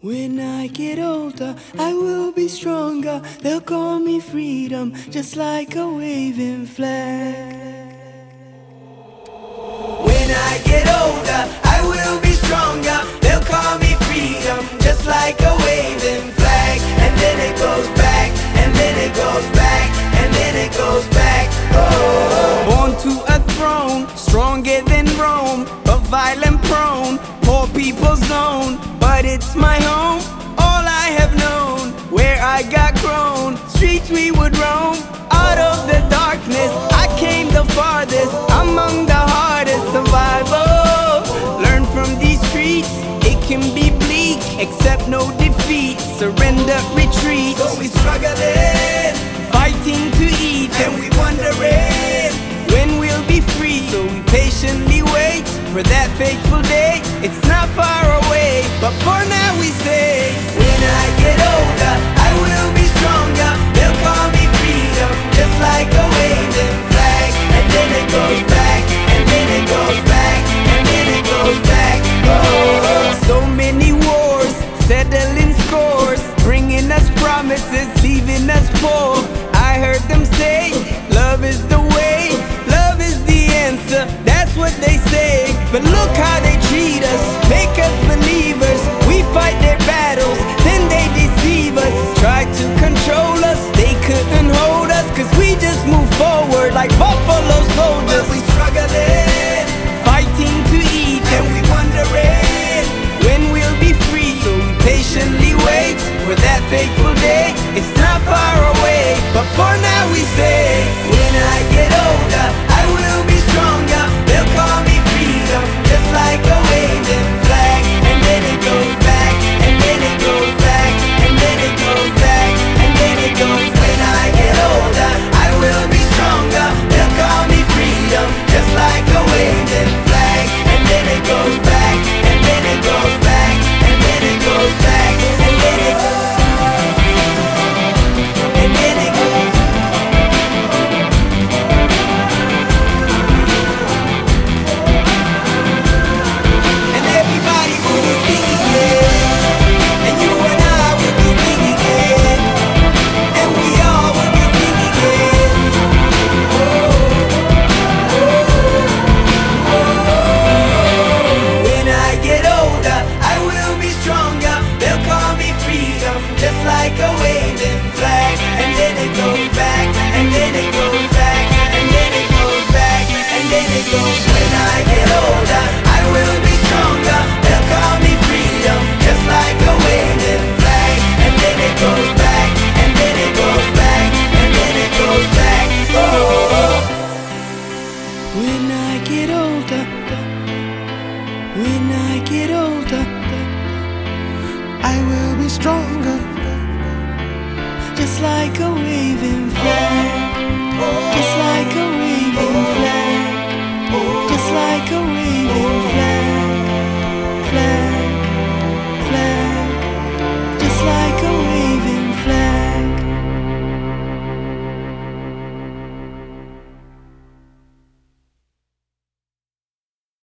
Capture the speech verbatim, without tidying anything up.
When I get older, I will be stronger. They'll call me freedom, just like a waving flag. When I get older, I will be stronger. They'll call me freedom, just like a waving flag. And then it goes back, and then it goes back, and then it goes back. Oh. Born to a throne, stronger than Rome, but violent prone, poor people's zone. But it's my home, all I have known, where I got grown. Streets we would roam, out of the darkness I came the farthest, among the hardest. Survival, learn from these streets. It can be bleak, accept no defeat, surrender, retreat. So we struggling, fighting to eat, and we wondering when we'll be free. So we patiently wait for that fateful day. It's not far away, but for now we say, when I get older, I will be stronger. They'll call me freedom, just like a waving flag. And then it goes back, and then it goes back, and then it goes back. Oh. So many wars, settling scores, bringing us promises, leaving us poor. I heard them say, love is the way, love is the answer. That's what they say, but look how they treat us, make us believers. We fight their battles, then they deceive us. Try to control us, they couldn't hold us, cause we just move forward like buffalo soldiers. But we struggling, fighting to eat, and we wondering when we'll be free. So we patiently wait for that fateful day. It's not far away, but for now we say, when I get older, I will be stronger. They'll call me freedom, just like a waving flag. And then it goes back, and then it goes back, and then it goes back, and then it goes. When I get older, I will be stronger. They'll call me freedom, just like a waving flag. And then it goes back, and then it goes back, and then it goes back, and then it goes. Just like a waving flag, and then it goes back, and then it goes back, and then it goes back, and then it goes. When I get older, I will be stronger. They'll call me freedom, just like a waving flag, and then it goes back, and then it goes back, and then it goes back. Oh. When I get older, when I get older, I will be stronger, just like a waving